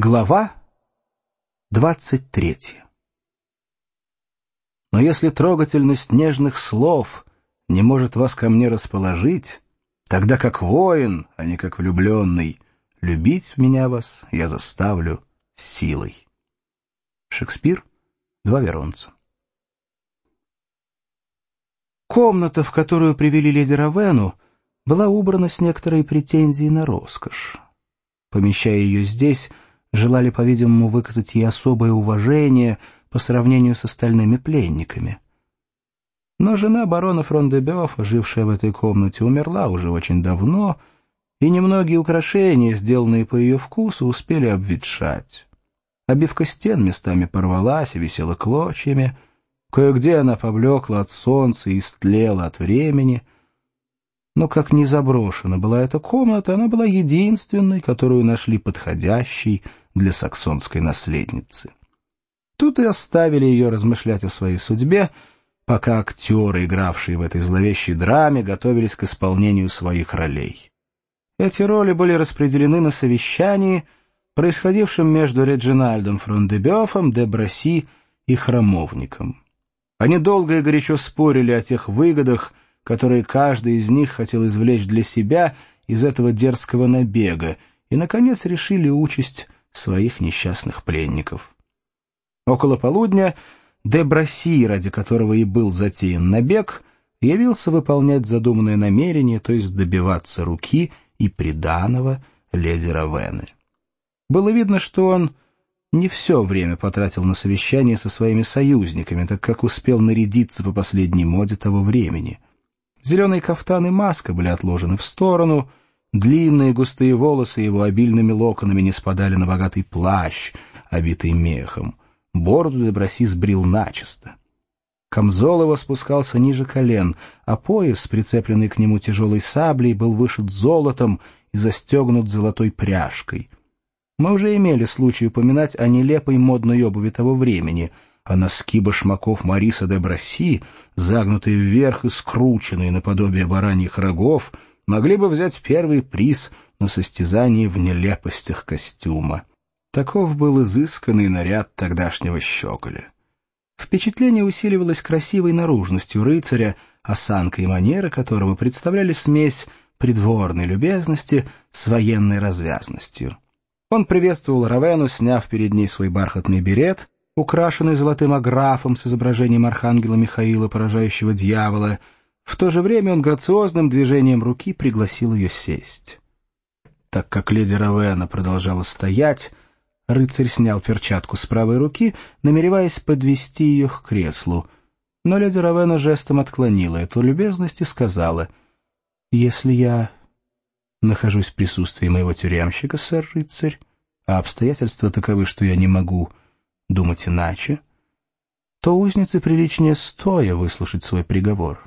Глава 23. Но если трогательность нежных слов не может вас ко мне расположить, тогда как воин, а не как влюбленный, любить меня вас я заставлю силой. Шекспир, Два Веронца. Комната, в которую привели леди Равенну, была убрана с некоторой претензией на роскошь. Помещая ее здесь, желали, по-видимому, выказать ей особое уважение по сравнению с остальными пленниками. Но жена барона Фрон-де-Бёфа, жившая в этой комнате, умерла уже очень давно, и немногие украшения, сделанные по ее вкусу, успели обветшать. Обивка стен местами порвалась и висела клочьями, кое-где она поблекла от солнца и истлела от времени. Но как ни заброшена была эта комната, она была единственной, которую нашли подходящей для саксонской наследницы. Тут и оставили ее размышлять о своей судьбе, пока актеры, игравшие в этой зловещей драме, готовились к исполнению своих ролей. Эти роли были распределены на совещании, происходившем между Реджинальдом Фрон-де-Бёфом, де Браси и Храмовником. Они долго и горячо спорили о тех выгодах, которые каждый из них хотел извлечь для себя из этого дерзкого набега, и, наконец, решили участь своих несчастных пленников. Около полудня де Браси, ради которого и был затеян набег, явился выполнять задуманное намерение, то есть добиваться руки и приданого леди Равенны. Было видно, что он не все время потратил на совещание со своими союзниками, так как успел нарядиться по последней моде того времени. Зеленый кафтан и маска были отложены в сторону, длинные густые волосы его обильными локонами не спадали на богатый плащ, обитый мехом. Бороду де Браси сбрил начисто. Камзол его спускался ниже колен, а пояс, прицепленный к нему тяжелой саблей, был вышит золотом и застегнут золотой пряжкой. Мы уже имели случай упоминать о нелепой модной обуви того времени, а носки башмаков Мариса де Браси, загнутые вверх и скрученные наподобие бараньих рогов, могли бы взять первый приз на состязании в нелепостях костюма. Таков был изысканный наряд тогдашнего щеголя. Впечатление усиливалось красивой наружностью рыцаря, осанка и манеры которого представляли смесь придворной любезности с военной развязностью. Он приветствовал Равенну, сняв перед ней свой бархатный берет, украшенный золотым аграфом с изображением архангела Михаила, поражающего дьявола. В то же время он грациозным движением руки пригласил ее сесть. Так как леди Равенна продолжала стоять, рыцарь снял перчатку с правой руки, намереваясь подвести ее к креслу. Но леди Равенна жестом отклонила эту любезность и сказала: «Если я нахожусь в присутствии моего тюремщика, сэр-рыцарь, а обстоятельства таковы, что я не могу думать иначе, то узнице приличнее стоя выслушать свой приговор».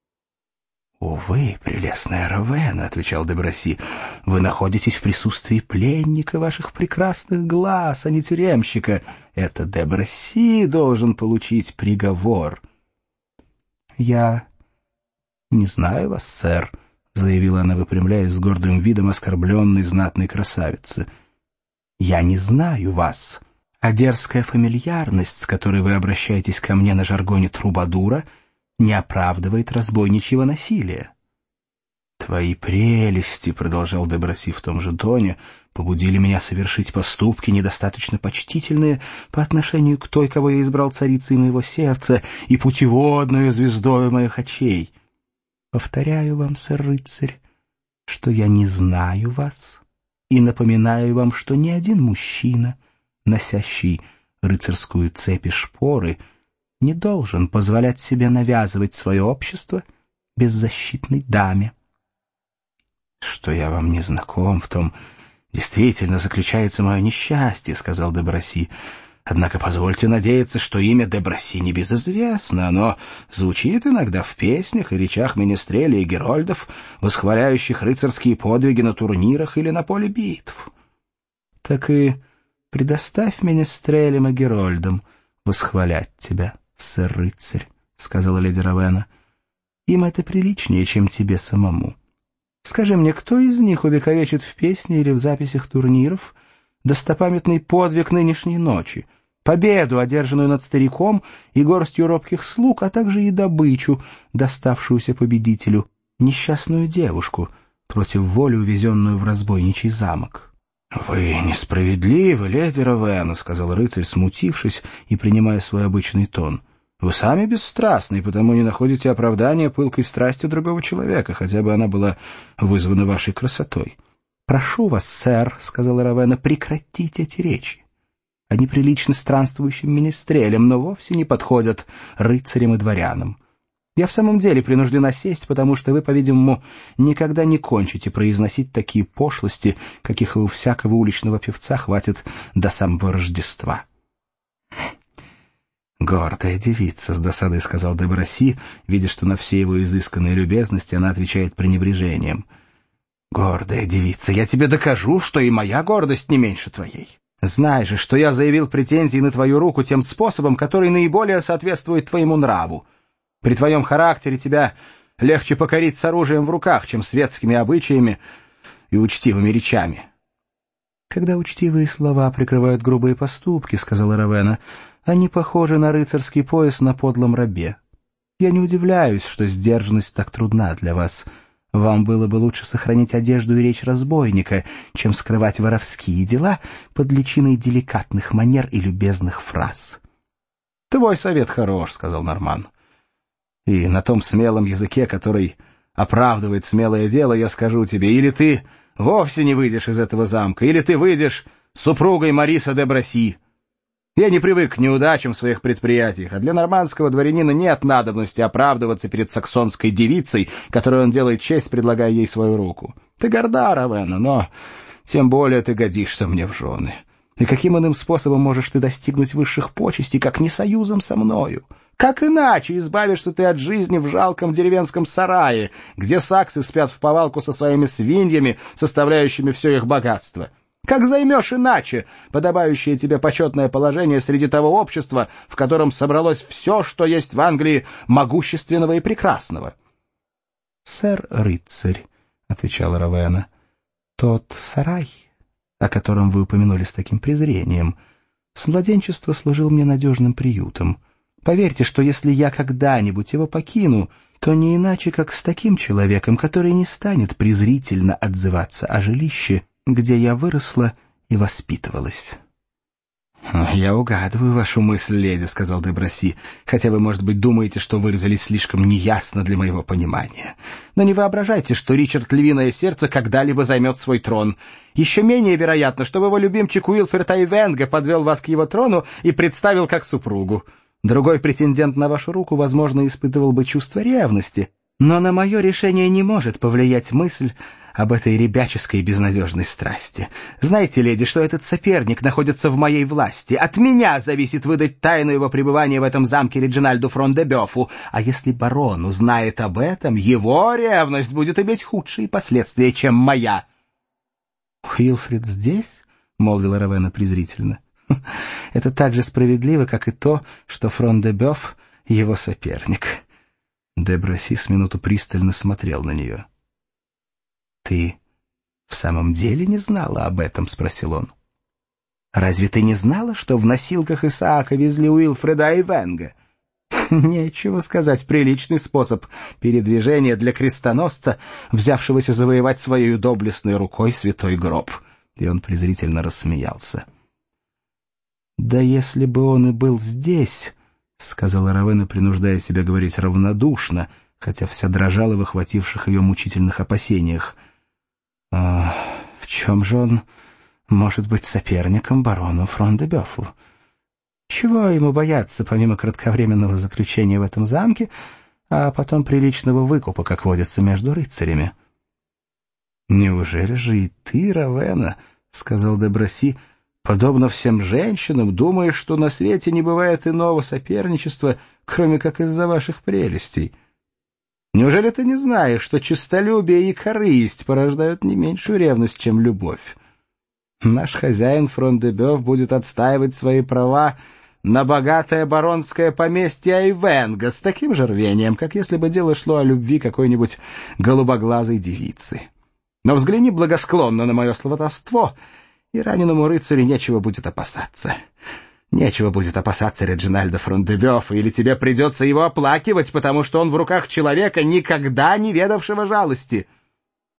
«Увы, прелестная Равенна», — отвечал де Браси, — «вы находитесь в присутствии пленника ваших прекрасных глаз, а не тюремщика. Это де Браси должен получить приговор». «Я не знаю вас, сэр», — заявила она, выпрямляясь с гордым видом оскорбленной знатной красавицы. «Я не знаю вас, а дерзкая фамильярность, с которой вы обращаетесь ко мне на жаргоне трубадура, не оправдывает разбойничьего насилия». «Твои прелести», — продолжал де Браси в том же тоне, — «побудили меня совершить поступки, недостаточно почтительные по отношению к той, кого я избрал царицей моего сердца и путеводную звездою моих очей. Повторяю вам, сэр-рыцарь, что я не знаю вас, и напоминаю вам, что ни один мужчина, носящий рыцарскую цепь и шпоры, не должен позволять себе навязывать свое общество беззащитной даме». «Что я вам не знаком, в том действительно заключается мое несчастье», — сказал де Браси. «Однако позвольте надеяться, что имя де Браси небезызвестно. Оно звучит иногда в песнях и речах менестрелей и герольдов, восхваляющих рыцарские подвиги на турнирах или на поле битв». «Так и предоставь менестрелям и герольдам восхвалять тебя, сэр-рыцарь», — сказала леди Равенна. «Им это приличнее, чем тебе самому. Скажи мне, кто из них увековечит в песне или в записях турниров достопамятный подвиг нынешней ночи, победу, одержанную над стариком и горстью робких слуг, а также и добычу, доставшуюся победителю, несчастную девушку, против воли увезенную в разбойничий замок. — Вы несправедливы, леди Равена, — сказал рыцарь, смутившись и принимая свой обычный тон. — Вы сами бесстрастны, и потому не находите оправдания пылкой страсти другого человека, хотя бы она была вызвана вашей красотой. — Прошу вас, сэр, — сказала Равена, — прекратить эти речи. Они приличны странствующим министрелям, но вовсе не подходят рыцарям и дворянам. Я в самом деле принуждена сесть, потому что вы, по-видимому, никогда не кончите произносить такие пошлости, каких и у всякого уличного певца хватит до самого Рождества. «Гордая девица», — с досадой сказал де Браси, видя, что на все его изысканные любезности она отвечает пренебрежением. «Гордая девица, я тебе докажу, что и моя гордость не меньше твоей. Знай же, что я заявил претензии на твою руку тем способом, который наиболее соответствует твоему нраву. При твоем характере тебя легче покорить с оружием в руках, чем светскими обычаями и учтивыми речами». «Когда учтивые слова прикрывают грубые поступки, — сказала Равена, — они похожи на рыцарский пояс на подлом рабе. Я не удивляюсь, что сдержанность так трудна для вас. Вам было бы лучше сохранить одежду и речь разбойника, чем скрывать воровские дела под личиной деликатных манер и любезных фраз». «Твой совет хорош, — сказал Норман. — И на том смелом языке, который оправдывает смелое дело, я скажу тебе, или ты вовсе не выйдешь из этого замка, или ты выйдешь супругой Мариса де Браси. Я не привык к неудачам в своих предприятиях, а для нормандского дворянина нет надобности оправдываться перед саксонской девицей, которой он делает честь, предлагая ей свою руку. Ты горда, Равена, но тем более ты годишься мне в жены. И каким иным способом можешь ты достигнуть высших почестей, как не союзом со мною? Как иначе избавишься ты от жизни в жалком деревенском сарае, где саксы спят вповалку со своими свиньями, составляющими все их богатство? Как займешь иначе подобающее тебе почетное положение среди того общества, в котором собралось все, что есть в Англии могущественного и прекрасного? — Сэр рыцарь, — отвечала Равена, — тот сарай, о котором вы упомянули с таким презрением, с младенчества служил мне надежным приютом. Поверьте, что если я когда-нибудь его покину, то не иначе, как с таким человеком, который не станет презрительно отзываться о жилище, где я выросла и воспитывалась. — Я угадываю вашу мысль, леди, — сказал де Браси, — хотя вы, может быть, думаете, что выразились слишком неясно для моего понимания. Но не воображайте, что Ричард Львиное Сердце когда-либо займет свой трон. Еще менее вероятно, чтобы его любимчик Уилфред Айвенго подвел вас к его трону и представил как супругу. Другой претендент на вашу руку, возможно, испытывал бы чувство ревности, но на мое решение не может повлиять мысль об этой ребяческой и безнадежной страсти. Знаете, леди, что этот соперник находится в моей власти. От меня зависит выдать тайну его пребывания в этом замке Реджинальду Фрон-де-Бёфу, а если барон узнает об этом, его ревность будет иметь худшие последствия, чем моя. — Уилфред здесь? — молвила Равена презрительно. — Это так же справедливо, как и то, что Фрон-де-Бёф — его соперник. Де Браси с минуту пристально смотрел на нее. — Ты в самом деле не знала об этом? — спросил он. — Разве ты не знала, что в носилках Исаака везли Уилфреда Айвенго? Нечего сказать, приличный способ передвижения для крестоносца, взявшегося завоевать своей доблестной рукой святой гроб. И он презрительно рассмеялся. — Да если бы он и был здесь, — сказала Равена, принуждая себя говорить равнодушно, хотя вся дрожала в охвативших ее мучительных опасениях. — в чем же он может быть соперником барону Фрон-де-Бёфу? Чего ему бояться, помимо кратковременного заключения в этом замке, а потом приличного выкупа, как водится между рыцарями? — Неужели же и ты, Равена, — сказал де Браси, — подобно всем женщинам, думаешь, что на свете не бывает иного соперничества, кроме как из-за ваших прелестей? Неужели ты не знаешь, что честолюбие и корысть порождают не меньшую ревность, чем любовь? Наш хозяин Фрон-де-Бёф будет отстаивать свои права на богатое баронское поместье Айвенго с таким же рвением, как если бы дело шло о любви какой-нибудь голубоглазой девицы. Но взгляни благосклонно на мое сватовство, и раненому рыцарю нечего будет опасаться. Нечего будет опасаться Реджинальда Фрон-де-Бёфа, или тебе придется его оплакивать, потому что он в руках человека, никогда не ведавшего жалости.